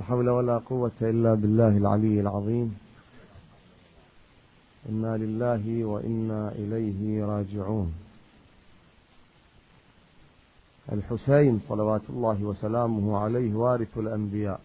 حول ولا قوة إلا بالله العلي العظيم. إنا لله وإنا إليه راجعون. الحسين صلوات الله وسلامه عليه وارث الأنبياء،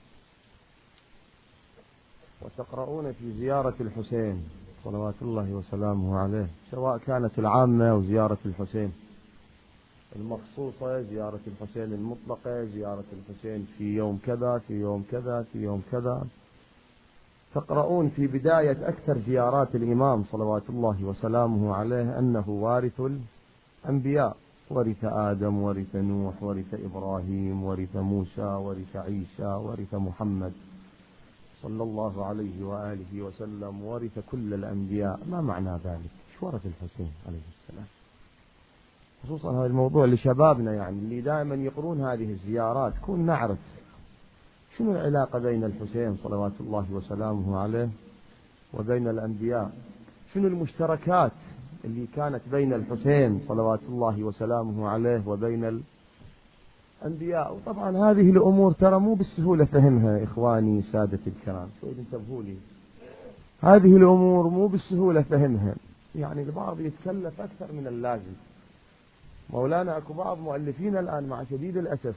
وتقرؤون في زيارة الحسين صلوات الله وسلامه عليه، سواء كانت العامة أو زيارة الحسين المخصوصة، زيارة الحسين المطلقة، زيارة الحسين في يوم كذا في يوم كذا في يوم كذا، تقرؤون في بداية أكثر زيارات الإمام صلوات الله وسلامه عليه أنه وارث الأنبياء، ورث آدم، ورث نوح، ورث إبراهيم، ورث موسى، ورث عيسى، ورث محمد صلى الله عليه وآله وسلم، ورث كل الأنبياء. ما معنى ذلك؟ شو ورث الحسين عليه السلام؟ خصوصا هذا الموضوع لشبابنا، يعني اللي دائما يقرون هذه الزيارات، كون نعرف شنو العلاقة بين الحسين صلوات الله وسلامه عليه وبين الأنبياء، شنو المشتركات اللي كانت بين الحسين صلوات الله وسلامه عليه وبين الأنبياء. وطبعا هذه الأمور ترى مو بالسهولة فهمها إخواني سادة الكرام، شوي انتبهوا لي، هذه الأمور مو بالسهولة فهمها، يعني البعض يتكلف أكثر من اللازم. مولانا أكو بعض مؤلفين الآن مع شديد الأسف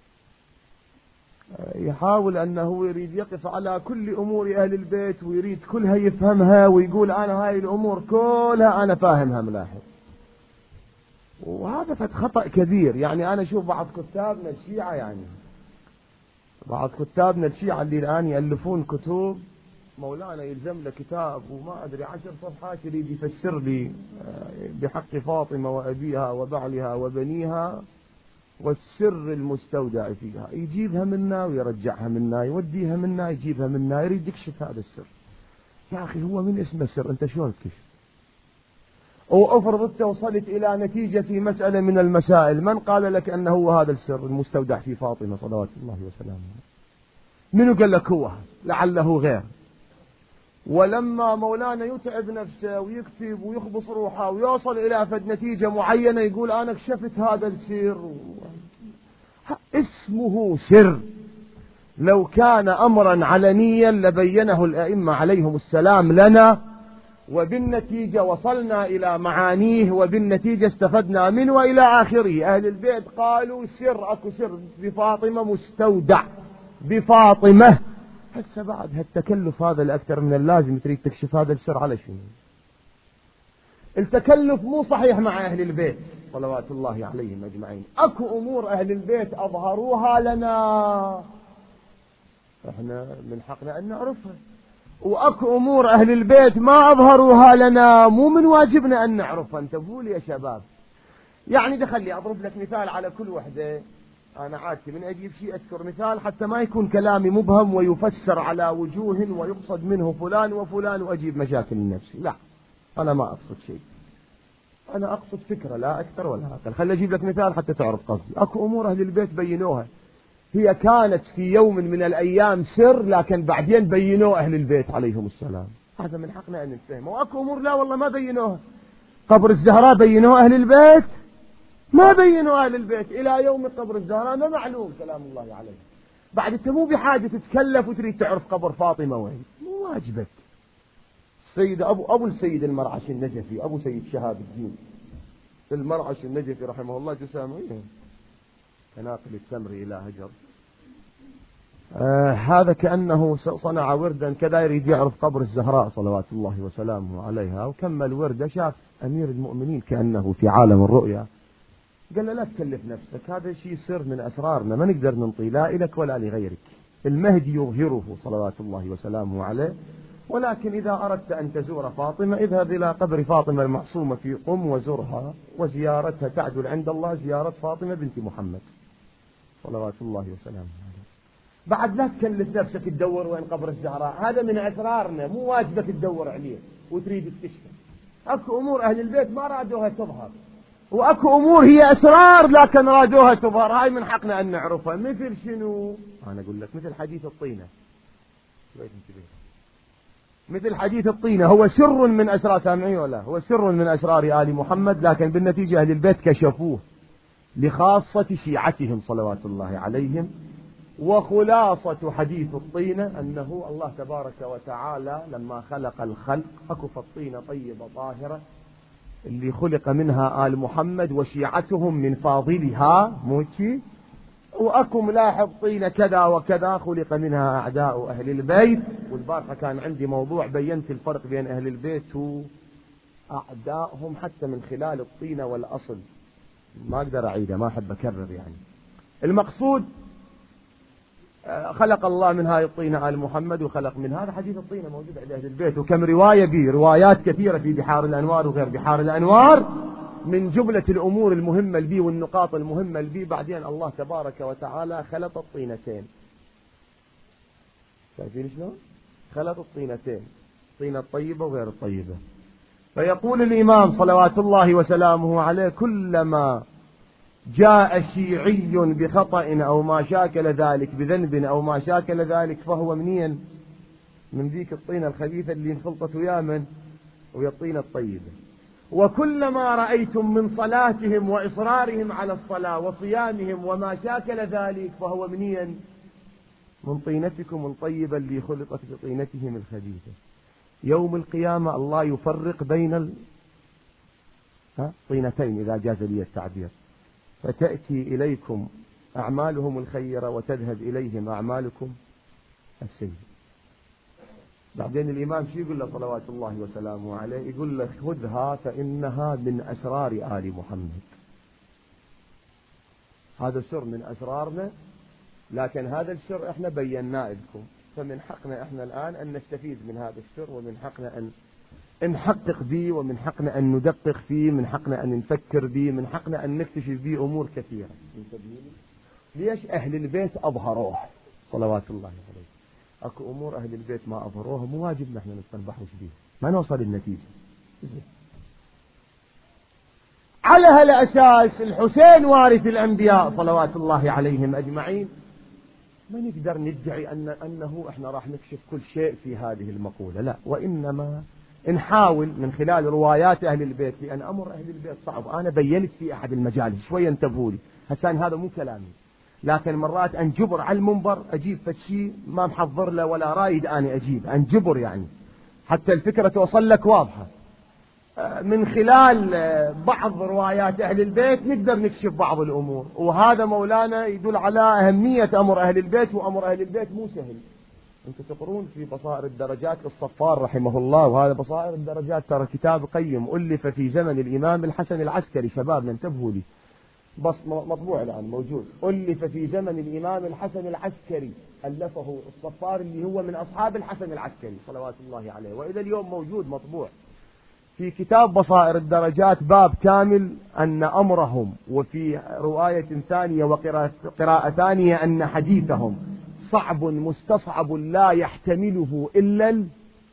يحاول أنه يريد يقف على كل أمور أهل البيت ويريد كلها يفهمها ويقول أنا هاي الأمور كلها أنا فاهمها ملاحظ، وهذا فد خطأ كبير. يعني أنا أشوف بعض كتابنا الشيعة، يعني بعض كتابنا الشيعة اللي الآن يألفون كتب، مولانا يلزم له كتاب وما أدري 10 صفحات يريد يفسر لي بحق فاطمة وأبيها وبعلها وبنيها والسر المستودع فيها، يجيبها منا ويرجعها منا، يوديها منا يجيبها منا، يريد يكشف هذا السر. يا أخي هو من اسمه سر، أنت شلون تكشف؟ وأفرض أنت وصلت إلى نتيجة في مسألة من المسائل، من قال لك أنه هو هذا السر المستودع في فاطمة صلوات الله وسلامه؟ منو قال لك هو؟ لعله غير. ولما مولانا يتعب نفسه ويكتب ويخبص روحه ويوصل إلى فد نتيجة معينة يقول أنا اكشفت هذا السر، اسمه سر. لو كان أمرا علنيا لبينه الأئمة عليهم السلام لنا، وبالنتيجة وصلنا إلى معانيه، وبالنتيجة استفدنا منه وإلى آخره. أهل البيت قالوا سر، أكو سر بفاطمة مستودع بفاطمة. هسه بعد هالتكلف هذا الأكثر من اللازم تريد تكشف هذا السر على شنو؟ التكلف مو صحيح مع أهل البيت صلوات الله عليهم أجمعين. أكو أمور أهل البيت أظهروها لنا احنا من حقنا أن نعرفها، وأكو أمور أهل البيت ما أظهروها لنا مو من واجبنا أن نعرفها. انتبهوا لي يا شباب. يعني دخلي أضرب لك مثال على كل وحدة. أنا عادتي من أجيب شيء أذكر مثال حتى ما يكون كلامي مبهم ويفسر على وجوه ويقصد منه فلان وفلان وأجيب مشاكل لنفسي. لا، أنا ما أقصد شيء، أنا أقصد فكرة لا أكثر ولا أقل. خلي أجيب لك مثال حتى تعرف قصدي. أكو أمور أهل البيت بينوها، هي كانت في يوم من الأيام سر، لكن بعدين بينوه أهل البيت عليهم السلام. هذا من حقنا أن نفهمه. وأكو أمور لا والله ما بينوها. قبر الزهراء بينوه أهل البيت؟ ما بينوا أهل البيت إلى يوم قبر الزهراء، ما معلوم سلام الله عليه. بعد أنت مو بحاجة تتكلف وتريد تعرف قبر فاطمة وين، مو واجبك. السيد أبو السيد المرعشي النجفي، أبو سيد شهاب الدين المرعشي النجفي رحمه الله، تسامعيه كناقل التمر إلى هجر. هذا كأنه صنع وردا كذا يريد يعرف قبر الزهراء صلوات الله وسلامه عليها، وكمل ورده شاف أمير المؤمنين كأنه في عالم الرؤيا، قال له لا تكلف نفسك، هذا شيء سر من أسرارنا ما نقدر ننطي لا إلك ولا لغيرك. المهدي يظهره صلوات الله وسلامه عليه، ولكن إذا أردت أن تزور فاطمة اذهب إلى قبر فاطمة المعصومة في قم وزرها، وزيارتها تعدل عند الله زيارة فاطمة بنت محمد صلوات الله وسلامه عليه. بعد لا تكلف نفسك تدور وين قبر الزهراء، هذا من أسرارنا مو واجبك تدور عليه وتريد تكشف. أكو أمور أهل البيت ما رادوها تظهر، وأكو أمور هي أسرار لكن رادوها تظهر، هاي من حقنا أن نعرفها. مثل شنو؟ أنا أقول لك مثل حديث الطينة. مثل حديث الطينة هو سر من أسرار، سامعين ولا؟ هو سر من أسرار آل محمد، لكن بالنتيجة أهل البيت كشفوه لخاصة شيعتهم صلوات الله عليهم وخلاصة حديث الطينة أنه الله تبارك وتعالى لما خلق الخلق أكف الطينة طيبة طاهرة اللي خلق منها آل محمد وشيعتهم من فاضلها موتي، وأكو ملاحظ طينة كذا وكذا خلق منها أعداء أهل البيت. والبارحة كان عندي موضوع بينت الفرق بين أهل البيت وأعدائهم حتى من خلال الطينة والأصل، ما أقدر أعيده، ما أحب أكرر يعني. المقصود خلق الله من هاي الطينة آل محمد وخلق من هذا حديث الطينة موجود عند أهل البيت، وكم رواية به، روايات كثيرة في بحار الأنوار وغير بحار الأنوار، من جملة الأمور المهمة البي والنقاط المهمة البي. بعدين الله تبارك وتعالى خلط الطينتين، شايفين شلون؟ خلط الطينتين، الطينة الطيبة وغير الطيبة. فيقول الإمام صلوات الله وسلامه عليه: كلما جاء شيعي بخطأ أو ما شاكل ذلك بذنب أو ما شاكل ذلك فهو منين؟ من ذيك الطينة الخبيثة اللي انخلطت ويا من؟ ويا الطينة الطيبة. وكلما رأيتم من صلاتهم وإصرارهم على الصلاة وصيامهم وما شاكل ذلك فهو منين؟ من طينتكم الطيبة اللي خلطت بطينتهم الخبيثة. يوم القيامة الله يفرق بين طينتين إذا جاز لي التعبير، فتأتي إليكم أعمالهم الخيرة وتذهب إليهم أعمالكم السيئة. بعدين الإمام شو يقول له صلوات الله وسلامه عليه؟ يقول له: خذها فإنها من أسرار آل محمد. هذا سر من أسرارنا، لكن هذا السر إحنا بيناه لكم، فمن حقنا إحنا الآن أن نستفيد من هذا السر، ومن حقنا أن نحقق به، ومن حقنا أن ندقق فيه، من حقنا أن نفكر به، من حقنا أن نكتشف به أمور كثيرة. ليش أهل البيت أظهروه صلوات الله عليه؟ أكو أمور أهل البيت ما أظهروها، مو واجب نحن نتنبحوش بيه، ما نوصل النتيجة. على هالأساس الحسين وارث الأنبياء صلوات الله عليهم أجمعين، ما نقدر ندعي أنه إحنا راح نكشف كل شيء في هذه المقولة، لا، وإنما نحاول من خلال روايات أهل البيت، لأن أمر أهل البيت صعب. أنا بينت في أحد المجالس شوية انتبهوا لي، هسان هذا مو كلامي، لكن مرات أنجبر على المنبر أجيب فشي ما محضر له ولا رايد أنا أجيب، أنجبر يعني حتى الفكرة توصل لك واضحة. من خلال بعض روايات أهل البيت نقدر نكشف بعض الأمور، وهذا مولانا يدل على أهمية أمر أهل البيت، وأمر أهل البيت مو سهل. أنتم تقرون في بصائر الدرجات للصفار رحمه الله، وهذا بصائر الدرجات ترى كتاب قيم ألف في زمن الإمام الحسن العسكري، شباب انتبهوا لي، بس مطبوع الآن موجود، ألف في زمن الإمام الحسن العسكري، ألفه الصفار اللي هو من أصحاب الحسن العسكري صلوات الله عليه، وإلى اليوم موجود مطبوع في كتاب بصائر الدرجات، باب كامل أن أمرهم، وفي رواية ثانية وقراءة ثانية أن حديثهم صعب مستصعب لا يحتمله إلا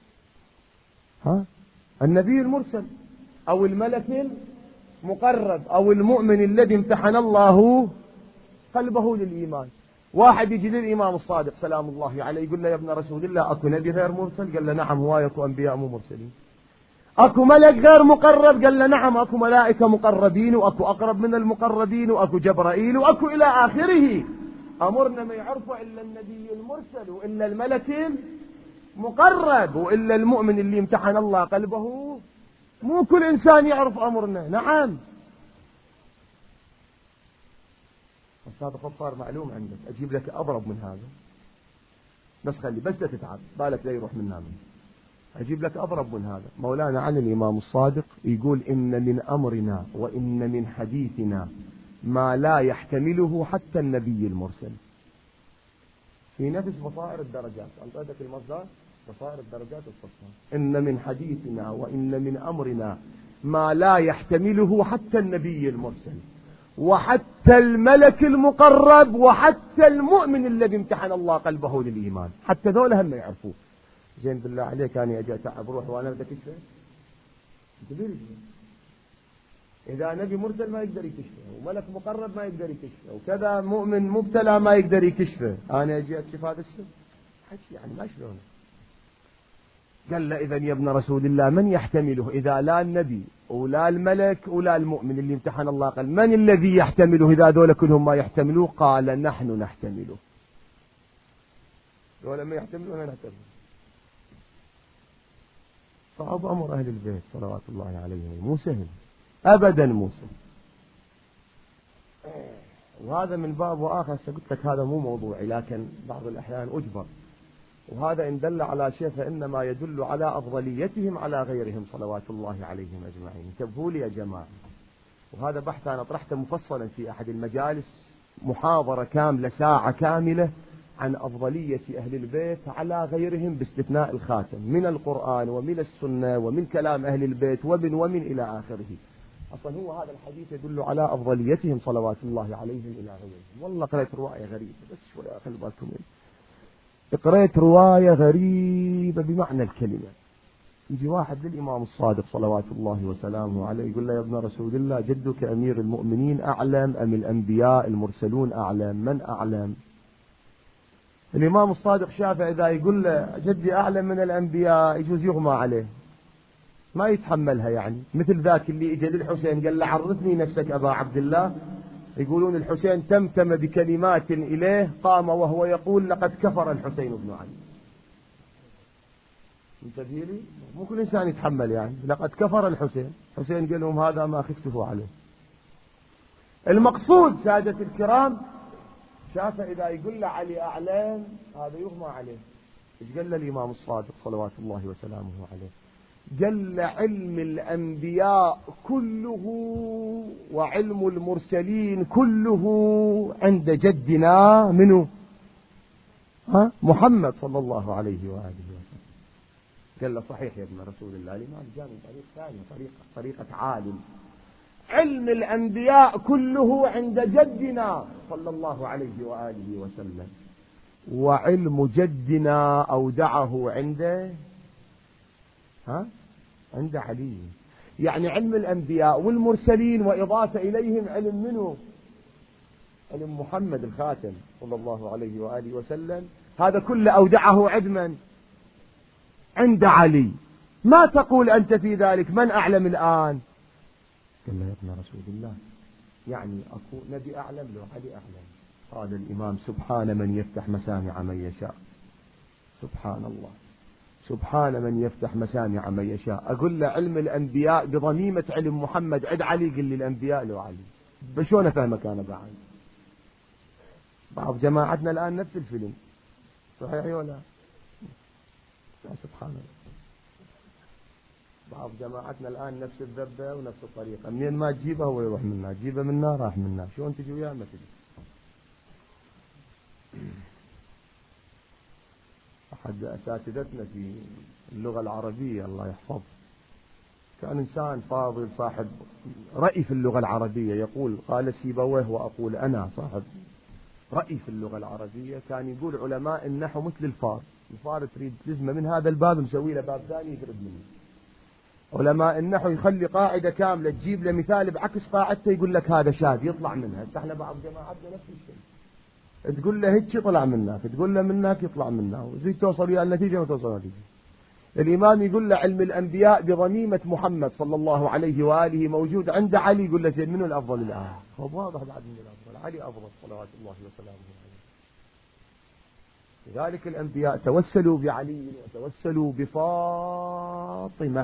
النبي المرسل أو الملك المقرب أو المؤمن الذي امتحن الله قلبه للإيمان. واحد يجي للإمام الصادق سلام الله عليه يقول له: يا ابن رسول الله، أكو نبي غير مرسل؟ قال له: نعم. هو أكو أنبياء مو مرسلين؟ أكو ملك غير مقرب؟ قال له: نعم، أكو ملائكة مقربين، وأكو أقرب من المقربين، وأكو جبرائيل، وأكو إلى آخره. أمرنا ما يعرفه إلا النبي المرسل، وإلا الملك المقرب، وإلا المؤمن اللي امتحن الله قلبه. مو كل إنسان يعرف أمرنا. نعم، بس هذا خط صار معلوم عندك، أجيب لك أضرب من هذا، بس خلي بس لا تتعب بالك لا يروح منا منه. أجيب لك أضرب من هذا. مولانا عن الإمام الصادق يقول: إن من أمرنا وإن من حديثنا ما لا يحتمله حتى النبي المرسل. في نفس بصائر الدرجات، أنطيتك المصدر بصائر الدرجات الصفات، إن من حديثنا وإن من أمرنا ما لا يحتمله حتى النبي المرسل، وحتى الملك المقرب، وحتى المؤمن الذي امتحن الله قلبه للإيمان. حتى ذول هم يعرفوه. زين بالله عليك، أنا أجي أتعب روح وأنا بدك كشفه؟ إذا نبي مرسل ما يقدر يكشفه، وملك مقرب ما يقدر يكشفه، وكذا مؤمن مبتلى ما يقدر يكشفه، أنا أجي أكشف هذا السر؟ حكي يعني ما شلونه. قال له: إذن يا ابن رسول الله، من يحتمله إذا لا النبي ولا الملك ولا المؤمن اللي امتحن الله قال من الذي يحتمله إذا ذولا كلهم ما يحتملوه؟ قال: نحن نحتمله. ولا ما يحتمل ولا نحتمل. صعب أمر أهل البيت صلوات الله عليهم، مو سهل أبدا، مو سهل. وهذا من باب وآخر. قلت لك هذا مو موضوعي، لكن بعض الأحيان أجبر. وهذا إن دل على شيء فإنما يدل على أفضليتهم على غيرهم صلوات الله عليهم أجمعين. انتبهوا لي يا جماعة. وهذا بحث أنا طرحته مفصلا في أحد المجالس، محاضرة كاملة ساعة كاملة عن أفضلية أهل البيت على غيرهم باستثناء الخاتم، من القرآن ومن السنة ومن كلام أهل البيت ومن إلى آخره. أصلا هو هذا الحديث يدل على أفضليتهم صلوات الله عليهم إلى غيرهم. والله قرأت رواية غريبة، بس شوي أخلي بالكم منه. قرأت رواية غريبة بمعنى الكلمة. يجي واحد للإمام الصادق صلوات الله وسلامه عليه يقول له: يا ابن رسول الله، جدك أمير المؤمنين أعلم أم الأنبياء المرسلون أعلم؟ من أعلم؟ الإمام الصادق شافع إذا يقول له جدي أعلم من الأنبياء يجوز يغمى عليه، ما يتحملها. يعني مثل ذاك اللي إجا للحسين قال له: عرفني نفسك أبا عبد الله. يقولون الحسين تمتم بكلمات إليه، قام وهو يقول: لقد كفر الحسين بن علي. انتبه لي، مو كل إنسان يتحمل. يعني لقد كفر الحسين. حسين قال لهم: هذا ما خفته عليه. المقصود سادة الكرام، شاف إذا يقول له علي أعلم هذا يغمى عليه. إيش قال له الإمام الصادق صلوات الله وسلامه عليه؟ قال: علم الأنبياء كله وعلم المرسلين كله عند جدنا منه محمد صلى الله عليه وآله وسلم. قال له: صحيح يا ابن رسول الله. الإمام جاء من طريق ثاني، طريقة عالم. علم الأنبياء كله عند جدنا صلى الله عليه وآله وسلم، وعلم جدنا أودعه عند علي. يعني علم الأنبياء والمرسلين وإضافة إليهم علم منه؟ علم محمد الخاتم صلى الله عليه وآله وسلم. هذا كله أودعه عند من؟ عند علي. ما تقول أنت في ذلك؟ من أعلم الآن؟ قال له: يا ابن رسول الله، يعني أكون نبي أعلم لو علي أعلم. قال الإمام: سبحان من يفتح مسامع من يشاء. سبحان الله، سبحان من يفتح مسامع من يشاء. أقول له علم الأنبياء بضميمة علم محمد عند علي، قل لي الأنبياء لو علي. بشون أفهمك أنا بعد؟ بعض جماعتنا الآن نفس الفيلم، صحيح ولا؟ سبحان الله. بعض جماعتنا الآن نفس الذبة ونفس الطريقة، منين ما تجيبه هو يروح منا، تجيبه منا راح منا. شلون تجي وياه؟ ما تجي. أحد أساتذتنا في اللغة العربية الله يحفظه كان إنسان فاضل صاحب رأي في اللغة العربية. يقول: قال سيبويه وأقول أنا صاحب رأي في اللغة العربية. كان يقول: علماء النحو مثل الفار تريد تلزمه من هذا الباب مسوي له باب ثاني يقرب منه. علماء النحو يخلي قاعدة كاملة تجيب له مثال بعكس قاعدته يقول لك هذا شاذ يطلع منها. احنا بعض جماعتنا نفس الشيء، تقول له هيك طلع منك، تقول له منك يطلع منه، وزي توصل إلى النتيجة وتوصل النتيجة. الإمام يقول له علم الأنبياء بضميمة محمد صلى الله عليه وآله موجود عند علي. يقول له: زين منه الأفضل الآن؟ هو واضح بعد من الأفضل، علي أفضل صلوات الله وسلامه عليه. لذلك الأنبياء توسلوا بعلي وتوسلوا بفاطمة.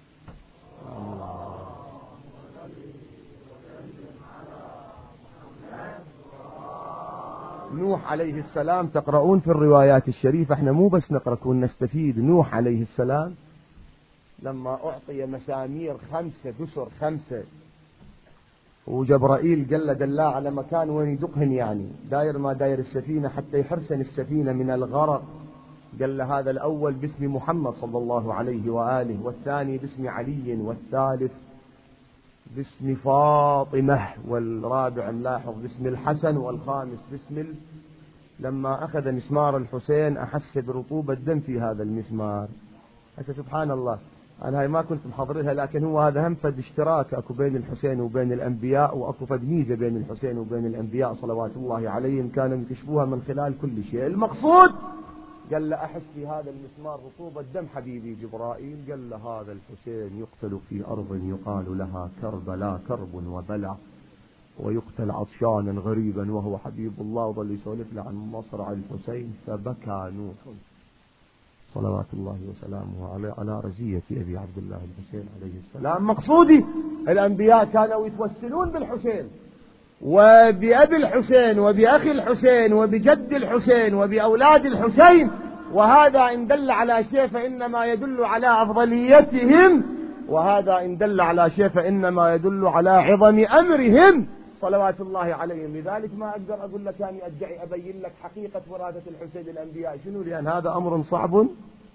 نوح عليه السلام تقرؤون في الروايات الشريفة، احنا مو بس نقرأ كون نستفيد. نوح عليه السلام لما أعطي مسامير 5 دسر 5، وجبرائيل قال له دلاه على مكان وين يدقهن، يعني داير ما داير السفينة حتى يحرسن السفينة من الغرق. قال له هذا الأول باسم محمد صلى الله عليه وآله، والثاني باسم علي، والثالث باسم فاطمة، والرابع ملاحظ باسم الحسن، والخامس باسم لما أخذ مسمار الحسين أحس برطوبة دم في هذا المسمار. حتى سبحان الله، أنا هاي ما كنت محضرها، لكن هو هذا هم فد اشتراك أكو بين الحسين وبين الأنبياء، وأكو فد ميزة بين الحسين وبين الأنبياء صلوات الله عليهم كانوا يكشفوها من خلال كل شيء. المقصود قال له أحس في هذا المسمار رطوبة دم حبيبي جبرائيل. قال له هذا الحسين يقتل في أرض يقال لها كربلاء، كرب وبلع، ويقتل عطشانا غريبا وهو حبيب الله، وظل يسولف له عن مصرع الحسين، فبكى نوح صلوات الله وسلامه على رزية أبي عبد الله الحسين عليه السلام. مقصودي الأنبياء كانوا يتوسلون بالحسين وبأبي الحسين وبأخي الحسين وبجد الحسين وبأولاد الحسين، وهذا إن دل على شيء فإنما يدل على أفضليتهم، وهذا إن دل على شيء فإنما يدل على عظم أمرهم صلوات الله عليهم. لذلك ما أقدر أقول لك أني أدعي أبين لك حقيقة وراثة الحسين للأنبياء شنو، لأن هذا أمر صعب.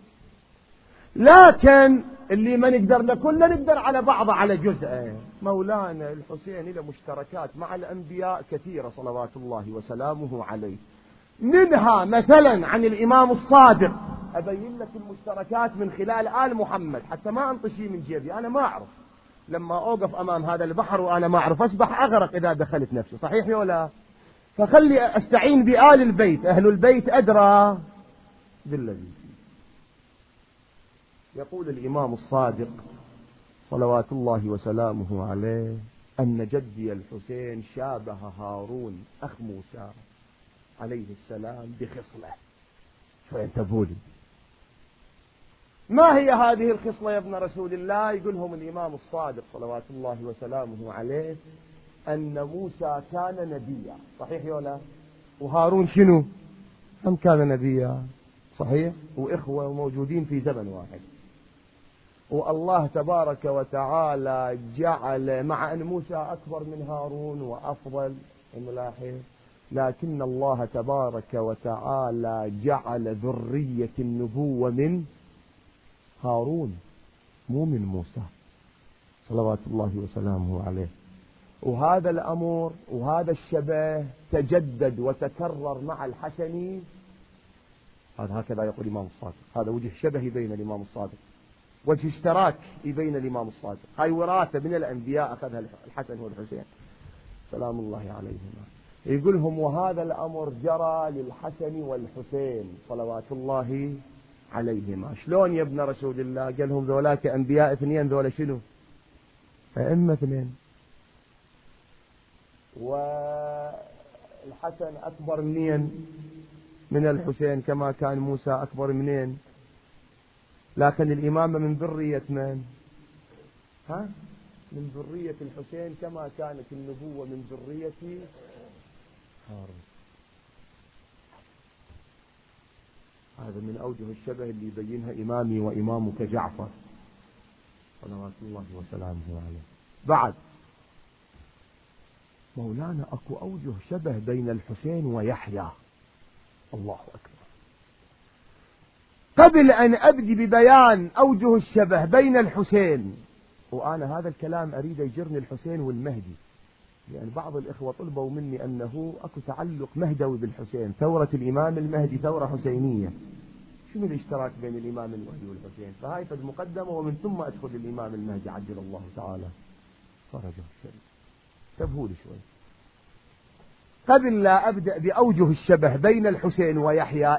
لكن اللي ما نقدر لكله نقدر على بعضه على جزء. مولانا الحسين له مشتركات مع الأنبياء كثيرة صلوات الله وسلامه عليه، منها مثلا عن الإمام الصادق. أبين لك المشتركات من خلال آل محمد حتى ما أنطشي من جيبي، أنا ما أعرف لما أوقف أمام هذا البحر وأنا ما أعرف أسبح أغرق إذا دخلت نفسي، صحيح ولا؟ فخلي أستعين بآل البيت، أهل البيت أدرى بالذي. يقول الإمام الصادق صلوات الله وسلامه عليه أن جدي الحسين شابه هارون أخ موسى عليه السلام بخصلة. فينتبهوا لي، ما هي هذه الخصلة يا ابن رسول الله؟ يقولهم الإمام الصادق صلوات الله وسلامه عليه أن موسى كان نبيا، صحيح ولا؟ وهارون شنو؟ هم كان نبيا، صحيح، وإخوة وموجودين في زمن واحد. والله تبارك وتعالى جعل، مع أن موسى أكبر من هارون وأفضل الملاحظ، لكن الله تبارك وتعالى جعل ذرية النبوة من هارون مو من موسى صلوات الله وسلامه عليه. وهذا الأمر وهذا الشبه تجدد وتكرر مع الحسني. هذا هكذا يقول الإمام الصادق، هذا وجه شبه بين الإمام الصادق، وجه اشتراك بين الإمام الصادق. هاي وراثة من الأنبياء أخذها الحسن والحسين سلام الله عليهما. يقولهم وهذا الأمر جرى للحسن والحسين صلوات الله عليهما. شلون يا ابن رسول الله؟ قالهم ذولاك أنبياء اثنين، ذولا شنو؟ أئمة اثنين. والحسن أكبر منين؟ من الحسين، كما كان موسى أكبر منين؟ لكن الإمامة من ذرية من؟ من ذرية الحسين، كما كانت النبوة من ذرية هارون. هذا من أوجه الشبه اللي يبينها إمامي وإمامك جعفر صلوات الله وسلامه عليه. بعد مولانا أكو أوجه شبه بين الحسين ويحيى، الله أكبر. قبل أن أبدي ببيان أوجه الشبه بين الحسين، وأنا هذا الكلام أريد يجرني الحسين والمهدي، لأن بعض الإخوة طلبوا مني أنه أكو تعلق مهدوي بالحسين، ثورة الإمام المهدي ثورة حسينية، شنو الاشتراك بين الإمام المهدي والحسين؟ فهاي فد مقدمة، ومن ثم أدخل الإمام المهدي عجل الله تعالى فرجه الشريف. انتبهوا لي شوي. قبل لا أبدأ بأوجه الشبه بين الحسين ويحيى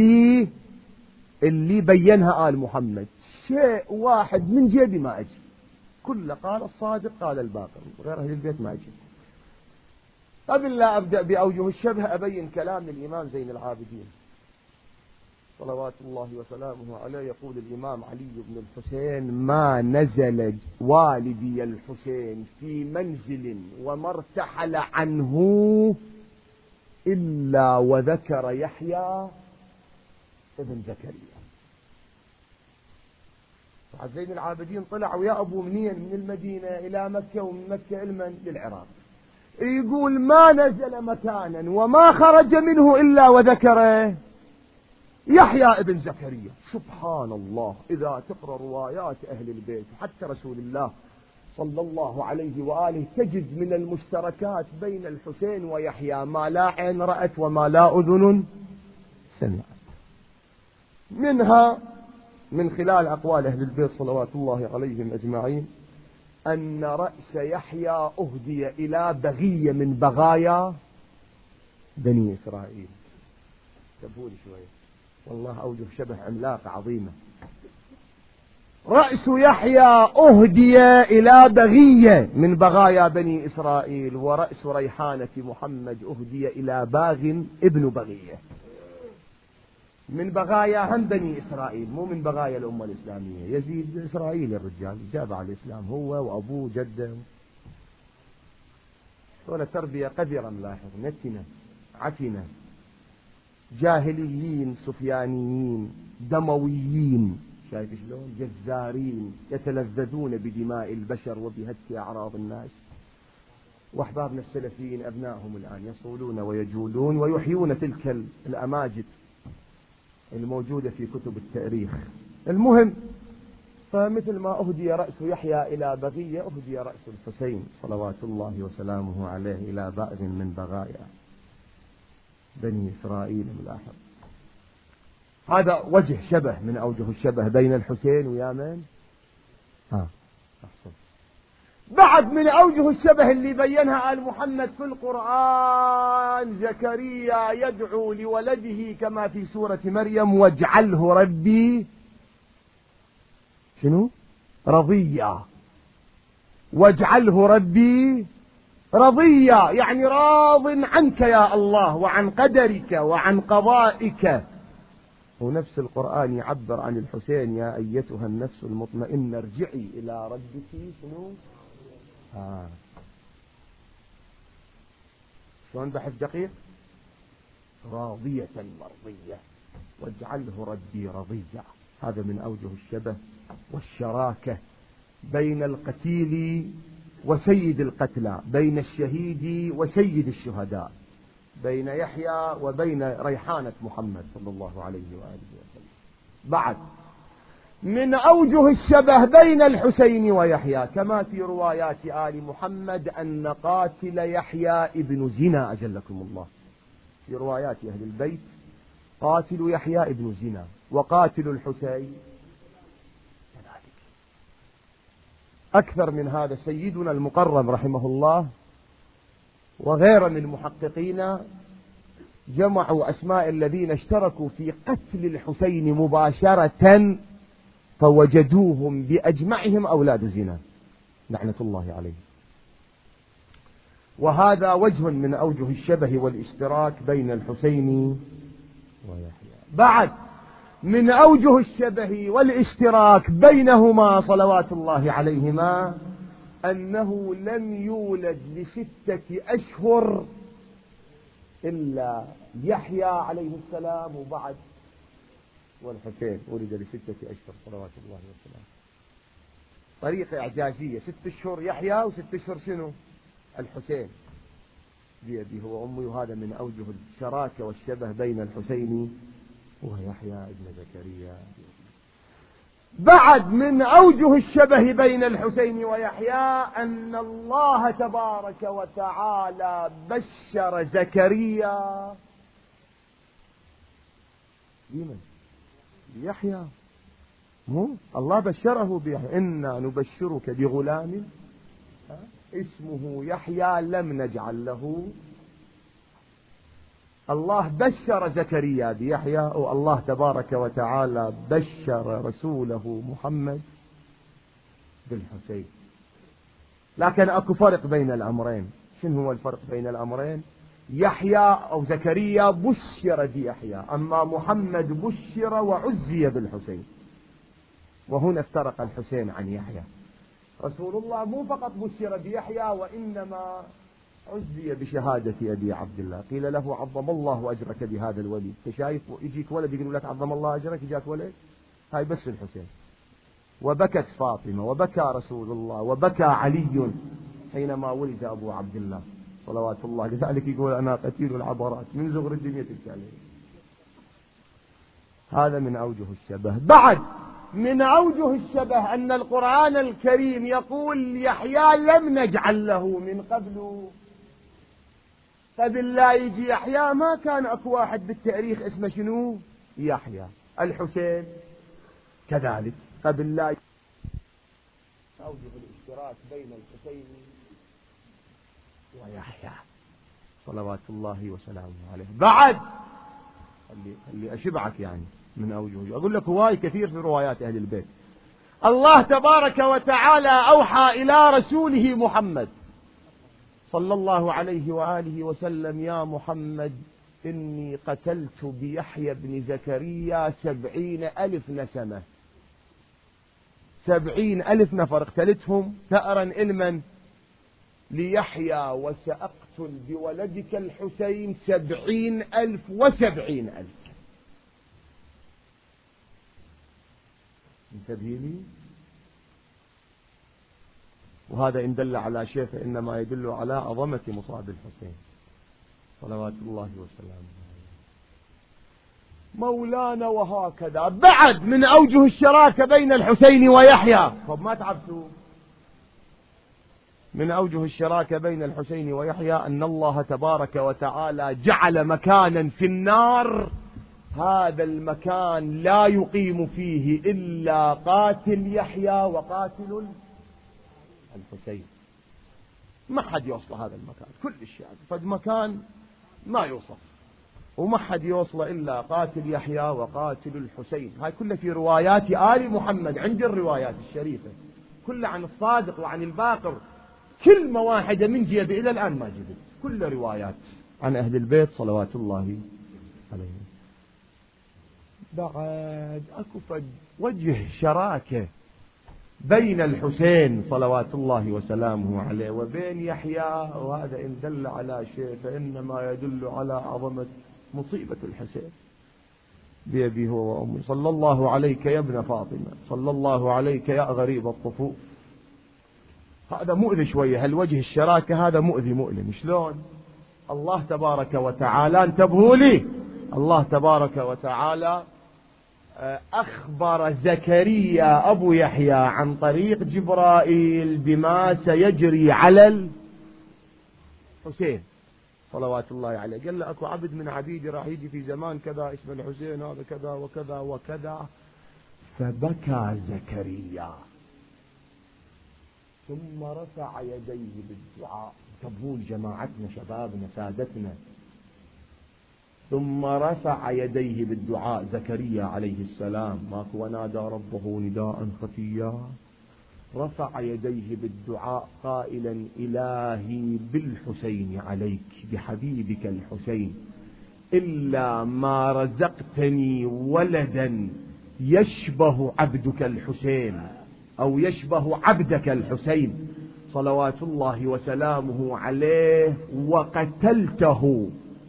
اللي بينها آل محمد، شيء واحد من جيبي ما أجي، كل قال الصادق قال الباقر، غير أهل البيت ما أجي. قبل لا أبدأ بأوجه الشبه أبين كلام الإمام زين العابدين صلوات الله وسلامه عليه. يقول الإمام علي بن الحسين: ما نزل والدي الحسين في منزل وما ارتحل عنه إلا وذكر يحيى ابن زكريا. زين العابدين طلع ويا أبو منين من المدينة إلى مكة، ومن مكة للعراق. يقول ما نزل مكانا وما خرج منه إلا وذكره يحيى ابن زكريا. سبحان الله، إذا تقرأ روايات أهل البيت حتى رسول الله صلى الله عليه وآله تجد من المشتركات بين الحسين ويحيى ما لا عين رأت وما لا أذن سمعت. منها من خلال أقوال أهل البيت صلوات الله عليهم أجمعين أن رأس يحيى أهدي إلى بغية من بغايا بني إسرائيل. تبولي شوية، والله أوجه شبه عملاقة عظيمة. رأس يحيى أهدي إلى بغية من بغايا بني إسرائيل، ورأس ريحانة محمد أهدي إلى باغ ابن بغية، من بغايا هم بني إسرائيل، مو من بغايا الأمة الإسلامية. يزيد إسرائيل الرجال جاب على الإسلام هو وأبوه جده، ولا تربية قذرة ملاحظ، نتنة عفنة، جاهليين سفيانيين دمويين، شايف شلون؟ جزارين يتلذذون بدماء البشر وبهتك أعراض الناس. وأحبابنا السلفيين أبنائهم الآن يصولون ويجولون ويحيون تلك الأماجد الموجودة في كتب التاريخ. المهم، فمثل ما أهدي رأس يحيى إلى بغية أهدي رأس الحسين صلوات الله وسلامه عليه إلى بأر من بغايا بني إسرائيل. ملاحظ هذا وجه شبه من أوجه الشبه بين الحسين ويا من؟ أحسن. بعد من أوجه الشبه اللي بينها آل محمد في القرآن، زكريا يدعو لولده كما في سورة مريم: واجعله ربي شنو؟ رضيا. واجعله ربي رضيا، يعني راض عنك يا الله وعن قدرك وعن قضائك. ونفس القرآن يعبر عن الحسين: يا أيتها النفس المطمئنة ارجعي إلى ربك شنو؟ شلون بحث دقيق؟ راضية مرضية، واجعله ربي رضيا. هذا من أوجه الشبه والشراكة بين القتيل وسيد القتلى، بين الشهيد وسيد الشهداء، بين يحيى وبين ريحانة محمد صلى الله عليه وآله وسلم. بعد من أوجه الشبه بين الحسين ويحيى كما في روايات آل محمد أن قاتل يحيى ابن زنا أجلكم الله، في روايات أهل البيت قاتل يحيى ابن زنا وقاتل الحسين كذلك. أكثر من هذا سيدنا المقرب رحمه الله وغيره من المحققين جمعوا أسماء الذين اشتركوا في قتل الحسين مباشرة فوجدوهم بأجمعهم أولاد زنا لعنة الله عليه. وهذا وجه من أوجه الشبه والاشتراك بين الحسين ويحيى. بعد من أوجه الشبه والاشتراك بينهما صلوات الله عليهما أنه لم يولد ل6 أشهر إلا يحيى عليه السلام، وبعد والحسين ولد ل6 أشهر صلوات الله وسلامه. طريقة إعجازية، 6 أشهر يحيى و6 أشهر شنو؟ الحسين بيدي هو أمي. وهذا من أوجه الشراكة والشبه بين الحسين ويحيى ابن زكريا. بعد من أوجه الشبه بين الحسين ويحيى أن الله تبارك وتعالى بشر زكريا بمن؟ بيحيى. الله بشره بيحيى: إنا نبشرك بغلام اسمه يحيى لم نجعل له. الله بشر زكريا بيحيى، والله تبارك وتعالى بشر رسوله محمد بالحسين. لكن اكو فرق بين الأمرين. شنو هو الفرق بين الأمرين؟ يحيى أو زكريا بشر بيحيى، أما محمد بشر وعزي بالحسين. وهنا افترق الحسين عن يحيى. رسول الله مو فقط بشر بيحيى وإنما عزي بشهادة أبي عبد الله. قيل له: عظم الله أجرك بهذا الولي. انت شايف يجيك ولد يقول لك عظم الله أجرك، يجاك ولد؟ هاي بس الحسين. وبكت فاطمة وبكى رسول الله وبكى علي حينما ولد أبو عبد الله صلوات الله. لذلك يقول: أنا قتيل العبرات من زغر الدنيا تلك. هذا من أوجه الشبه. بعد من أوجه الشبه أن القرآن الكريم يقول: يحيى لم نجعل له من قبل. قبل لا يجي يحيى ما كان أكو واحد بالتاريخ اسمه شنو؟ يحيى. الحسين كذلك قبل لا. أوجه الاشتراك بين الحسين ويحيى صلوات الله وسلامه عليه. بعد اللي أشبعك يعني من أوجه، أقول لك هواي كثير في روايات أهل البيت. الله تبارك وتعالى أوحى إلى رسوله محمد صلى الله عليه وآله وسلم: يا محمد إني قتلت بيحيى بن زكريا 70,000 نسمة. 70,000 نفر اقتلتهم ثأرا إلما ليحيى، وسأقتل بولدك الحسين 70,000 و70,000. انتبهيني. وهذا إن دل على شيء فإنما يدل على عظمة مصاب الحسين صلوات الله وسلامه مولانا. وهكذا بعد من أوجه الشراكة بين الحسين ويحيى، طب ما تعبتوا من أوجه الشراكة بين الحسين ويحيى أن الله تبارك وتعالى جعل مكانا في النار، هذا المكان لا يقيم فيه إلا قاتل يحيى وقاتل الحسين. ما حد يوصل هذا المكان، كل الشيء فد مكان ما يوصف، وما حد يوصل إلا قاتل يحيى وقاتل الحسين. هاي كلها في روايات آل محمد، عند الروايات الشريفة كلها عن الصادق وعن الباقر، كلمة واحدة من جيب إلى الآن ما جبت، كل روايات عن أهل البيت صلوات الله عليهم. بعد أكو وجه شراكة بين الحسين صلوات الله وسلامه عليه وبين يحيى، وهذا إن دل على شيء فإنما يدل على عظمة مصيبة الحسين بأبيه وأمه. صلى الله عليك يا ابن فاطمة، صلى الله عليك يا غريب الطفوف. هذا مؤذي شوية، هالوجه الشراكة هذا مؤذي مؤلم. شلون؟ الله تبارك وتعالى، انتبهوا لي، الله تبارك وتعالى أخبر زكريا أبو يحيى عن طريق جبرائيل بما سيجري على الحسين صلوات الله عليه. قال له أكو عبد من عبيدي راح يجي في زمان كذا اسمه الحسين، هذا كذا وكذا وكذا. فبكى زكريا ثم رفع يديه بالدعاء. تبون جماعتنا شبابنا سادتنا. ثم رفع يديه بالدعاء زكريا عليه السلام، ماكو ونادى ربه نداء خفيا. رفع يديه بالدعاء قائلا: إلهي بالحسين عليك، بحبيبك الحسين، إلا ما رزقتني ولدا يشبه عبدك الحسين أو يشبه عبدك الحسين صلوات الله وسلامه عليه، وقتلته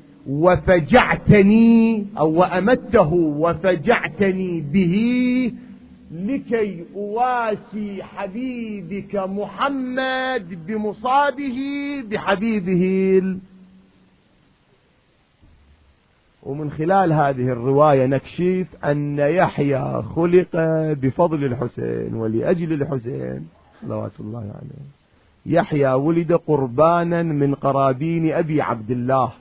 وفجعتني أو وأمته وفجعتني به لكي أواسي حبيبك محمد بمصابه بحبيبه. ومن خلال هذه الرواية نكشف أن يحيى خلق بفضل الحسين ولأجل الحسين صلوات الله عليه. يحيى ولد قربانا من قرابين أبي عبد الله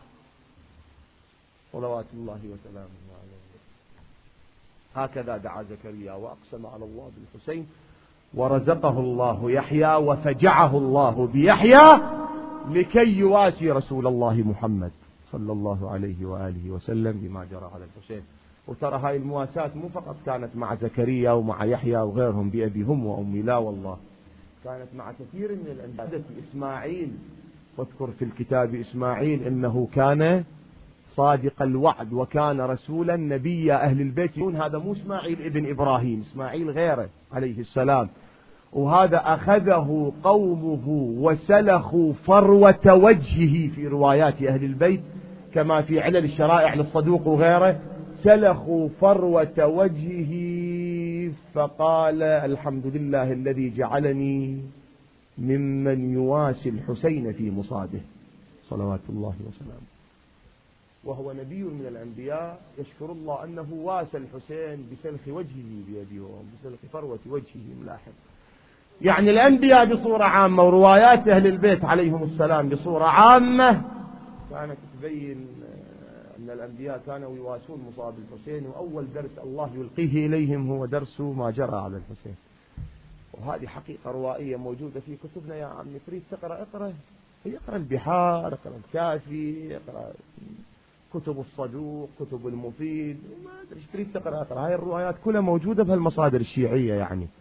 صلوات الله وسلامه عليه. هكذا دعا زكريا وأقسم على الله بالحسين، ورزقه الله يحيى وفجعه الله بيحيى لكي يواسي رسول الله محمد صلى الله عليه وآله وسلم بما جرى على الحسين. وترى هاي المواساة مو فقط كانت مع زكريا ومع يحيى وغيرهم بأبيهم وأمي، لا والله، كانت مع كثير من الأنبياء. إسماعيل، واذكر في الكتاب إسماعيل إنه كان صادق الوعد وكان رسولا نبيا أهل البيت. هذا مو إسماعيل ابن إبراهيم، إسماعيل غيره عليه السلام. وهذا أخذه قومه وسلخوا فروة وجهه في روايات أهل البيت كما في علل الشرائع للصدوق وغيره، سلخوا فروة وجهه فقال: الحمد لله الذي جعلني ممن يواسي الحسين في مصابه صلوات الله وسلامه. وهو نبي من الأنبياء يشكر الله أنه واسى الحسين بسلخ وجهه بيده وبسلخ فروة وجهه ملاحظ. يعني الأنبياء بصورة عامة وروايات أهل البيت عليهم السلام بصورة عامة كانت تبين أن الأنبياء كانوا يواسون مصاب الحسين، وأول درس الله يلقيه إليهم هو درس ما جرى على الحسين. وهذه حقيقة روائية موجودة في كتبنا يا عمي، تريد تقرأ اقرأ، اقرأ البحار، اقرأ الكافي، اقرأ كتب الصدوق، كتب المفيد، ما أدري تريد تقرأ اقرأ. هاي الروايات كلها موجودة في المصادر الشيعية يعني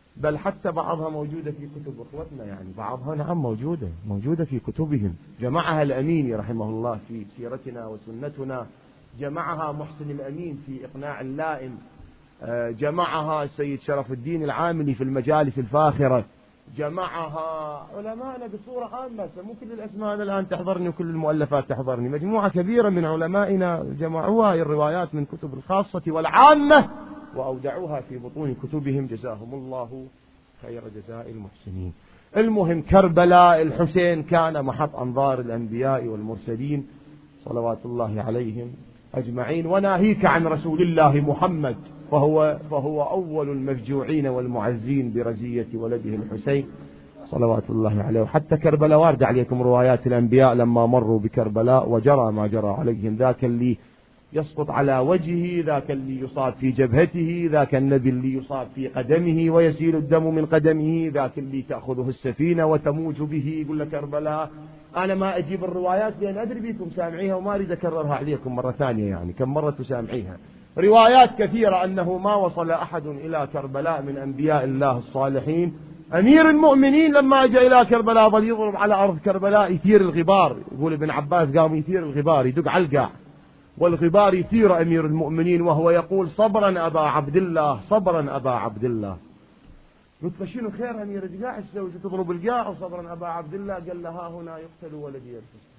بل حتى بعضها موجودة في كتب أخوتنا، يعني بعضها نعم موجودة في كتبهم. جمعها الأميني رحمه الله في سيرتنا وسنتنا، جمعها محسن الأمين في إقناع اللائم، جمعها السيد شرف الدين العاملي في المجالس الفاخرة، جمعها علماءنا بصورة عامة. مو كل الأسماء أنا الآن تحضرني وكل المؤلفات تحضرني، مجموعة كبيرة من علمائنا جمعوها الروايات من كتب الخاصة والعامة وأودعوها في بطون كتبهم، جزاهم الله خير جزاء المحسنين. المهم كربلاء الحسين كان محط أنظار الأنبياء والمرسلين صلوات الله عليهم أجمعين، وناهيك عن رسول الله محمد فهو أول المفجوعين والمعزين برزية ولده الحسين صلوات الله عليه. وحتى كربلاء وارد عليكم روايات الأنبياء لما مروا بكربلاء وجرى ما جرى عليهم، ذاك اللي يسقط على وجهه، ذاك اللي يصاب في جبهته، ذاك النبي اللي يصاب في قدمه ويسيل الدم من قدمه، ذاك اللي تأخذه السفينة وتموج به. يقول لك كربلاء. أنا ما أجيب الروايات لأن أدري بيكم سامعيها وما أريد أكررها عليكم مرة ثانية، يعني كم مرة تسامعيها. روايات كثيرة أنه ما وصل أحد إلى كربلاء من أنبياء الله الصالحين. أمير المؤمنين لما جاء إلى كربلاء ظل يضرب على أرض كربلاء يثير الغبار. يقول ابن عباس قام يثير الغبار، يدق على القاع والغبار يثير أمير المؤمنين وهو يقول صبرا أبا عبد الله، صبرا أبا عبد الله. قلت فشنو خير أمير القاع الزوج تضرب القاع وصبرا أبا عبد الله؟ قال لها هنا يقتل ولدي الحسين،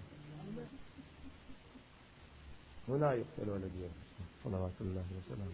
هنا يقتل ولدي الحسين صلوات الله وسلامه.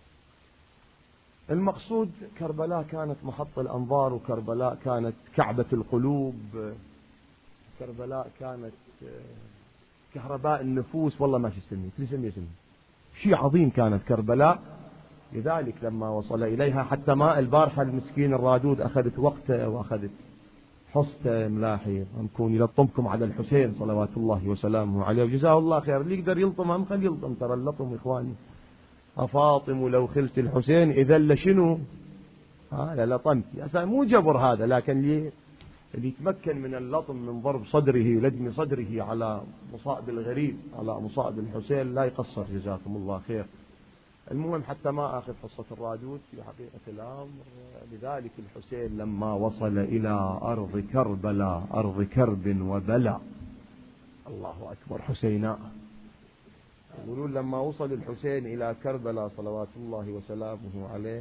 المقصود كربلاء كانت محط الأنظار، وكربلاء كانت كعبة القلوب، كربلاء كانت كهرباء النفوس. والله ما تسمي شيء عظيم كانت كربلاء. لذلك لما وصل إليها حتى ماء البارحة المسكين الرادود أخذت وقته وأخذت حصته ملاحظ نكون يلطمكم على الحسين صلوات الله وسلامه عليه وجزاه الله خير. اللي يقدر يلطم هم خلي يلطم، ترى اللطم إخواني. أفاطم لو خلت الحسين إذا لشنو لا لطمتي. مو جبر هذا، لكن اللي يتمكن من اللطم من ضرب صدره ولدم صدره على مصائب الغريب على مصائب الحسين لا يقصر جزاكم الله خير. المهم حتى ما أخذ حصة الرادود في حقيقة الأمر. لذلك الحسين لما وصل إلى أرض كربلاء أرض كرب وبلاء، الله أكبر حسيناء، يقولون لما وصل الحسين إلى كربلاء صلوات الله وسلامه عليه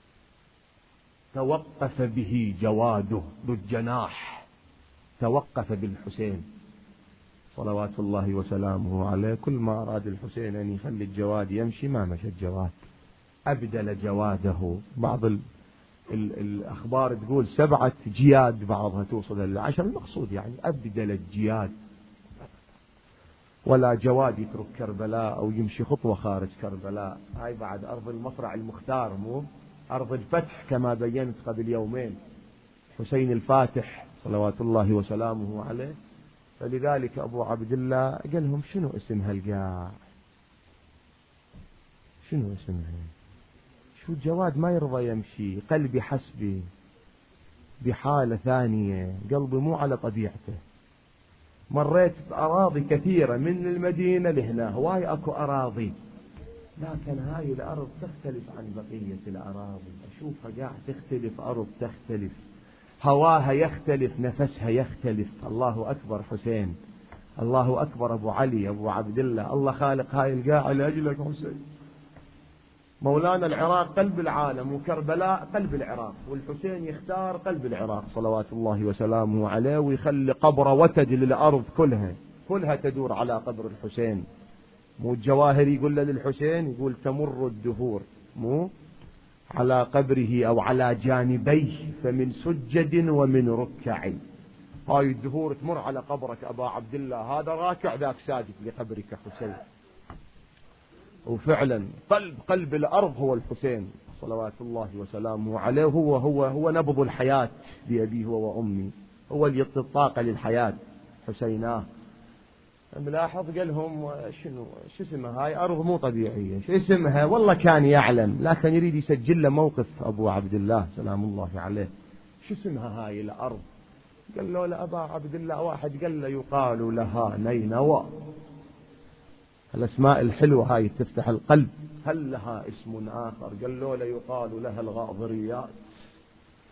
توقف به جواده ذو الجناح، توقف بالحسين صلوات الله وسلامه عليه. كل ما أراد الحسين أن يخلي الجواد يمشي ما مشى الجواد، أبدل جواده. بعض الأخبار تقول 7 جياد، بعضها توصل إلى 10، المقصود يعني أبدل الجياد. ولا جواد يترك كربلاء أو يمشي خطوة خارج كربلاء. هاي بعد أرض المصرع المختار، مو أرض الفتح كما بينت قبل يومين، حسين الفاتح صلوات الله وسلامه عليه. فلذلك أبو عبد الله قال لهم شنو اسم هالقاع، شنو اسمها؟ شو الجواد ما يرضى يمشي، قلبي حسبي بحالة ثانية، قلبي مو على طبيعته. مريت بأراضي كثيرة من المدينة لهنا، هواي أكو أراضي، لكن هاي الأرض تختلف عن بقية الأراضي. أشوفها قاع تختلف، أرض تختلف، هواها يختلف، نفسها يختلف. الله أكبر حسين، الله أكبر أبو علي أبو عبد الله، الله خالق هاي القاع لأجلك حسين. مولانا العراق قلب العالم، وكربلاء قلب العراق، والحسين يختار قلب العراق صلوات الله وسلامه عليه، ويخلي قبر وتد للأرض كلها تدور على قبر الحسين. مو الجواهر يقول للحسين، يقول تمر الدهور مو على قبره أو على جانبيه، فمن سجد ومن ركع. هاي الدهور تمر على قبرك أبا عبد الله، هذا راكع ذاك ساجد لقبرك حسين. وفعلا قلب الأرض هو الحسين صلوات الله وسلامه عليه. هو نبض الحياة بأبيه وأمي، هو اللي يعطي الطاقة للحياة حسيناه. ملاحظ قال لهم شو اسمها هاي أرض مو طبيعية، شو اسمها؟ والله كان يعلم، لكن يريد يسجل له موقف أبو عبد الله سلام الله عليه. شو اسمها هاي الأرض؟ قال له لأبا عبد الله واحد قال له يقال لها نينوى. الأسماء الحلوة هاي تفتح القلب. هل لها اسم آخر؟ قال له لا يقال لها الغاضريات.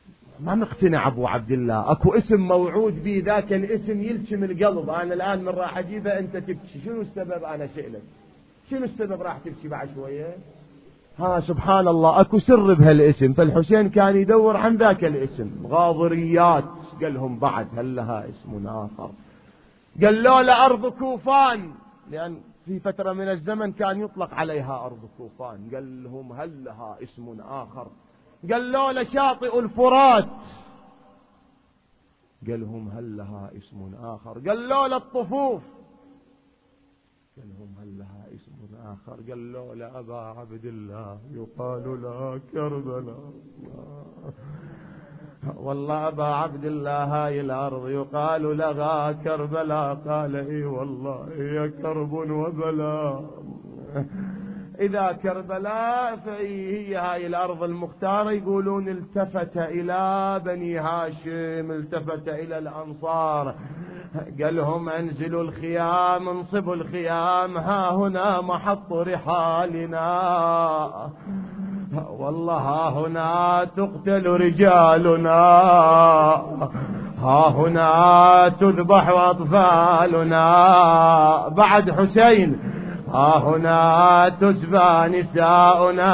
ما مقتنع أبو عبد الله. أكو اسم موعود به، ذاك الاسم يلتم القلب. أنا الآن من راح أجيبه أنت تبكي، شنو السبب؟ أنا سئلك شنو السبب راح تبكي بعد شوية؟ سبحان الله، أكو سر بهالاسم. فالحسين كان يدور عن ذاك الاسم. غاضريات قال لهم بعد هل لها اسم آخر؟ قالوا له أرض كوفان، لأن في فترة من الزمن كان يطلق عليها أرض كوفان. قال لهم هل لها اسم آخر؟ قالوا له شاطئ الفرات. قال لهم هل لها اسم آخر؟ قالوا له الطفوف. قال لهم هل لها اسم آخر؟ قالوا له أبا عبد الله يقال لها كربلاء. والله أبا عبد الله هاي الأرض يقال لها كربلاء. قال إي والله هي كرب وبلاء. إذا كربلاء فهي هاي الأرض المختارة. يقولون التفت إلى بني هاشم، التفت إلى الأنصار، قال لهم أنزلوا الخيام، انصبوا الخيام، ها هنا محط رحالنا، والله ها هنا تقتل رجالنا، ها هنا تذبح أطفالنا، بعد حسين ها هنا تسبى نساؤنا.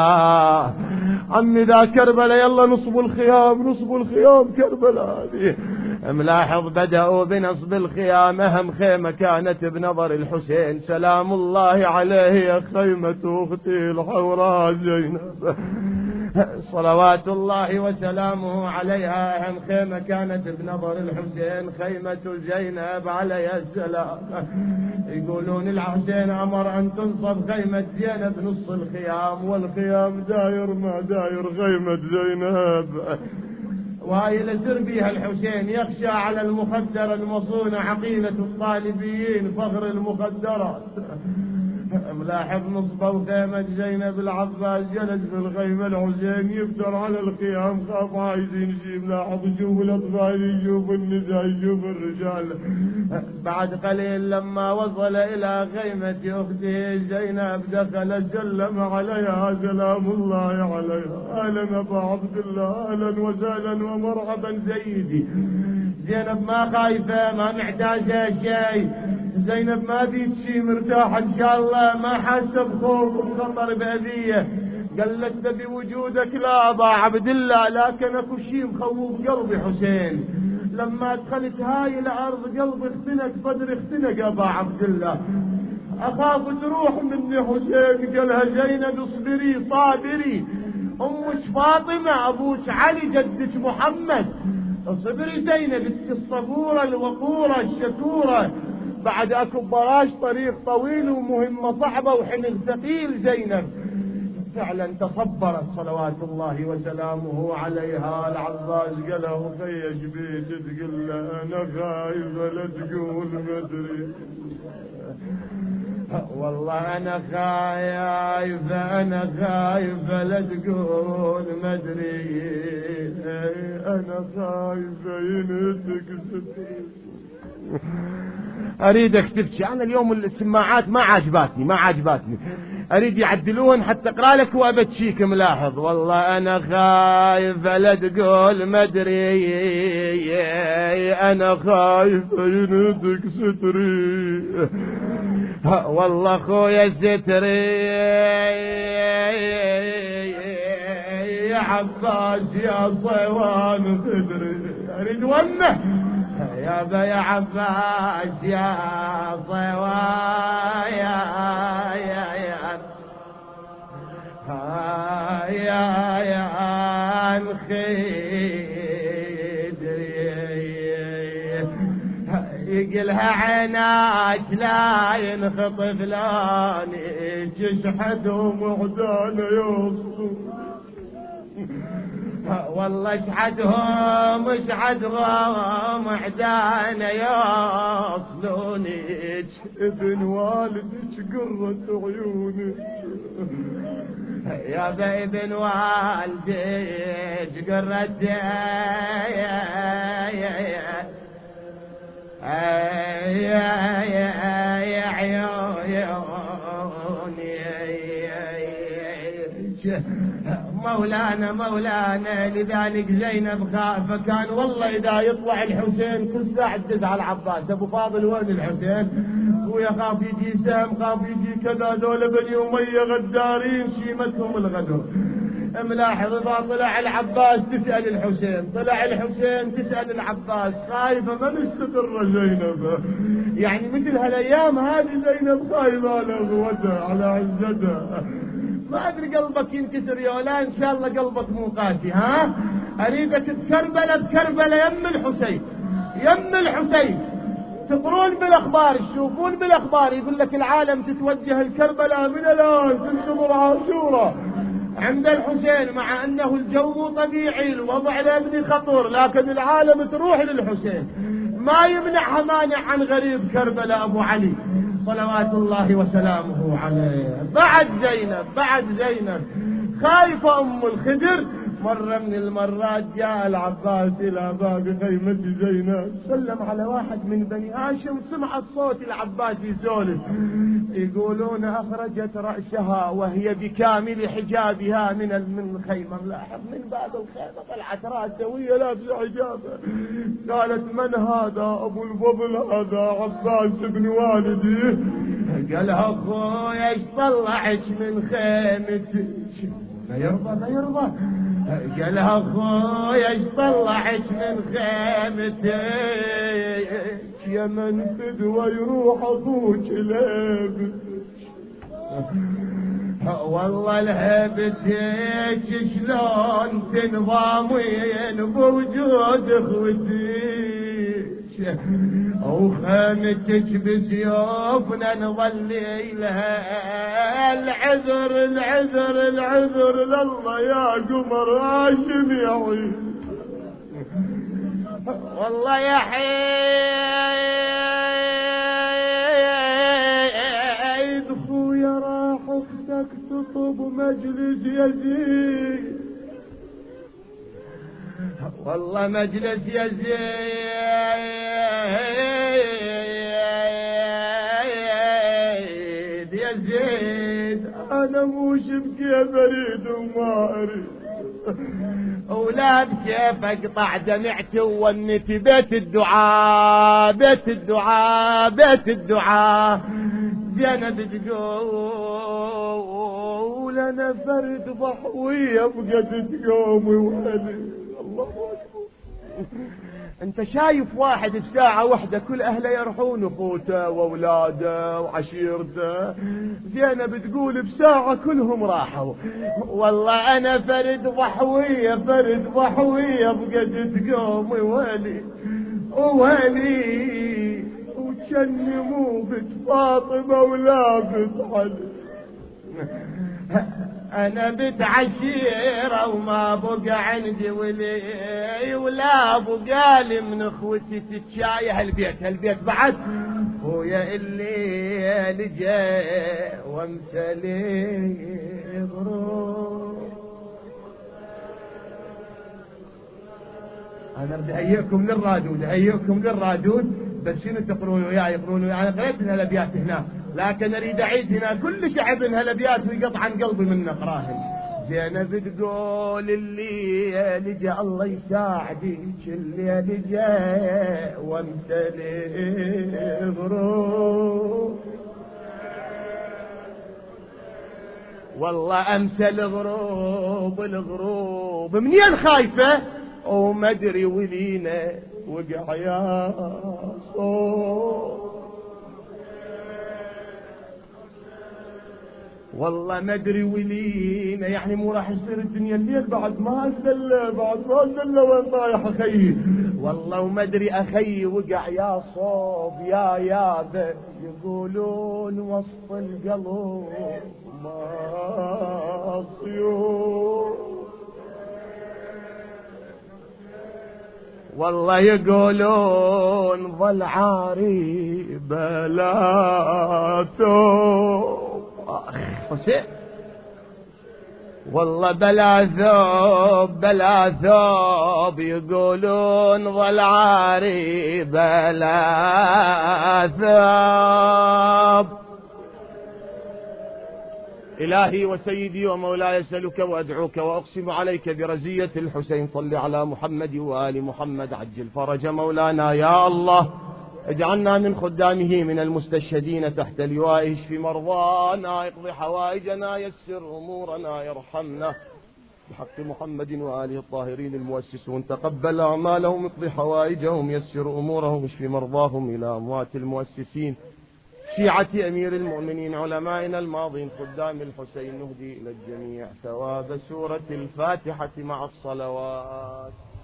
عمي ذا كربلاء، يلا نصبوا الخيام، نصبوا الخيام كربلاء. ملاحظ بدأوا بنصب الخيام. أهم خيمة كانت بنظر الحسين سلام الله عليه، خيمة أختي الحوراء زينب صلوات الله وسلامه عليها. أهم خيمة كانت بنظر الحسين خيمة زينب عليها السلام. يقولون الحسين أمر أن تنصب خيمة زينب نص الخيام، والخيام داير ما داير خيمة زينب. وهي لسر بها الحسين يخشى على المخدر المصون، عقيلة الطالبيين فخر المخدرات. ملاحظ نصبوا خيمة زينب العباس، جلس في الخيمة الحسين يفتر على الخيام، خاف عايزين يجيب. لاحظ يشوف الأطفال، يشوف النساء، يشوف الرجال. بعد قليل لما وصل إلى خيمة أخته زينب دخل سلم عليها سلام الله عليها. أهلا أبا عبد الله، أهلا وسهلا ومرحبا سيدي. زينب ما خايفة، ما محتاجة شيء. زينب ما بيت شي، مرتاحة إن شاء الله، ما حاسة بخوف وبخطر بأذية. قالت بوجودك لا أبا عبد الله، لكن أكو شي مخوف قلبي حسين. لما دخلت هاي الأرض قلبي اختنق، صدري اختنق أبا عبد الله، أخاف تروح مني حسين. قالها زينب اصبري صابري، أمك فاطمة، أبوك علي، جدك محمد، اصبري زينب، الصبورة الوقورة الشكورة. بعد أكو براش طريق طويل ومهمة صعبة وحمل ثقيل. زينب فعلا تصبرت صلوات الله وسلامه عليها. العباس قال له خيش بيت، تقول له أنا خايفة لا تقول مدري، والله أنا خايفة، أنا خايفة لا تقول مدري، أنا خايفة ينتك ستري. أريدك تبكي. أنا اليوم السماعات ما عجباتني، أريد يعدلوهن حتى أقرأ لك وأبتشيك. ملاحظ والله أنا خايفة لا تقول مدري، أنا خايفة ينتك ستري، والله خويا ستري يا عباس يا صيوان صدري. أريد ونه يا با يا عباس يا صيوان يا الخدري، يقلها عيناك لا ينخطف لاني، جشحتهم وعدانا يوصلوا، والله اشحدهم عدانا يوصلوني، ابن والدك قرة عيونك يا ابن والدك قرة مولانا لذلك زينب خائفة، كان والله إذا يطلع الحسين كل ساعة تدز على العباس، أبو فاضل وين الحسين؟ ويخاف يجي سهم، خاف يجي كذا، دول بني أمية غدارين شيمتهم الغدر. ملاحظ إذا طلع العباس تسأل الحسين، طلع الحسين تسأل العباس، خايفة ما مستقرة زينب. يعني مثل هالأيام هذه زينب خايفة على قوتها على عزتها. ما أدري قلبك ينكسر يا ولا إن شاء الله قلبك مو قاسي. ها أريدك بكربلة يم الحسين، يم الحسين. تقرون بالأخبار، تشوفون بالأخبار يقول لك العالم تتوجه الكربلاء من الآن تنتظر عاشوراء عند الحسين، مع أنه الجو طبيعي، الوضع الأمني خطر، لكن العالم تروح للحسين. ما يمنعها مانع عن غريب كربلاء أبو علي صلوات الله وسلامه عليه. بعد زينب خايفة أم الخدر. مرة من المرات جاء العباس إلى باب خيمة زينب، سلم على واحد من بني هاشم، سمعت صوت العباس يسولف، يقولون أخرجت رأسها وهي بكامل حجابها من الخيمة. ملاحظ من باب الخيمة طلعت رأسها وهي لابسة حجابها. قالت من هذا؟ أبو الفضل هذا عباس بن والدي. قالها أخويا ايش طلعت من خيمتك؟ لا يرضى. قالها أخويا ايش طلعت من خيمتك؟ يا من فدوى يروح أبوك لابس. والله لهبتك شلون تنضامين بوجود اخوتك، وخيمتك بسيوفنا نظلي لها العذر لله يا قمر هاشم يعيش. والله يا حيد خويا راح اختك تطب مجلس يزيد، والله مجلس يزيد انا مو شبكي بريد وما اريد، ولا بكيف اقطع دمعتي وونتي بيت الدعاء. زينب تقول انا فرد ضحوية بقت تقومي وهلي. الله اكبر. انت شايف واحد في ساعة واحدة كل اهله يرحون، اخوته واولاده وعشيرته، زينب تقول بساعة كلهم راحوا. والله انا فرد ضحوية بقت تقومي وهلي وكني مو بنت فاطمة ولا بنت علي. انا بنت عشيرة وما بقى عندي ولي ولا بقى لي من اخوتي تتشاي. هالبيت بعد ويا اللي لجا وامسلي غرور. انا بدي اهيئكم للرادود، بس شنو تقرون وياي؟ انا قريت من هالابيات هنا، لكن اريد اعيد هنا كل شعب من هالابيات ويقطع عن قلبي من نقراهن. زينب تقول اللي لجا الله يساعدك، اللي لجا وامسلي غروب. والله امسل الغروب منين خايفة وما ادري ولينا وقع يا صوت. والله ما ادري ولينا، يعني مو راح يصير الدنيا الليل بعد ما نزل وين طايح اخي. والله وما ادري اخي وقع يا صوب يا يابه، يقولون وسط القلب ما صيور. والله يقولون ظل عاري بلا ثوب. حسين والله بلا ثوب يقولون ظل عاري بلا ثوب. إلهي وسيدي ومولاي أسألك وأدعوك وأقسم عليك برزية الحسين صل على محمد وآل محمد عجل فرج مولانا يا الله. اجعلنا من خدامه من المستشهدين تحت لوائه، اشف مرضانا، اقض حوائجنا، يسر أمورنا، يرحمنا بحق محمد وآله الطاهرين المؤسسون، تقبل أعمالهم، اقض حوائجهم، يسر أمورهم، اشف مرضاهم إلى أموات المؤسسين شيعة أمير المؤمنين علمائنا الماضين خدام الحسين، نهدي إلى الجميع ثواب سورة الفاتحة مع الصلوات.